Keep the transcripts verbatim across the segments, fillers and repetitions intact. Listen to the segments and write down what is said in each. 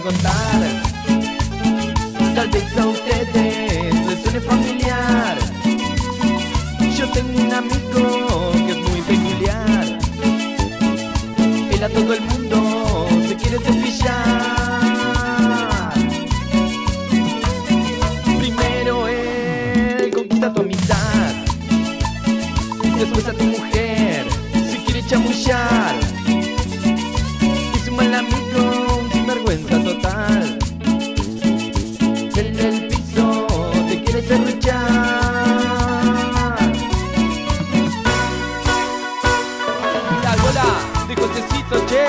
contar. Tal vez a ustedes les suene familiar. Yo tengo un amigo que es muy peculiar. Él a todo el mundo se quiere cepillar. Primero él conquista tu amistad, después a tu mujer se quiere chamullar. Es un mal amigo, un sinvergüenza total. En el piso te quiere serruchar. La gola de Josecito, che.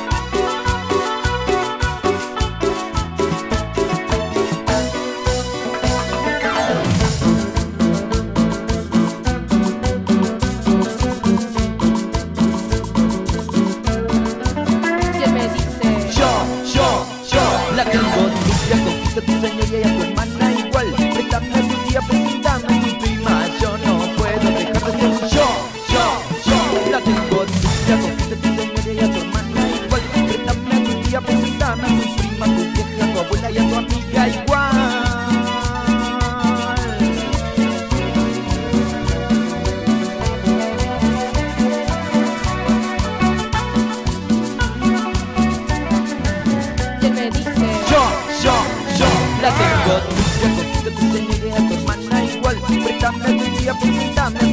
Conquista a tu señoría y a tu hermana igual. Préstame tu tía, presentame a tu prima. Yo no puedo dejar de ser yo, yo, yo. La tengo tuya, conquista a tu señoría y a tu hermana igual. Préstame a tu tía, presentame a tu prima, tu vieja, tu abuela y a tu amiga igual. ¿Quién me dice? Yo, yo, yo. La tengo tuya, conquista a tu señoría y a tu hermana igual. Préstame a tu tía, presentame a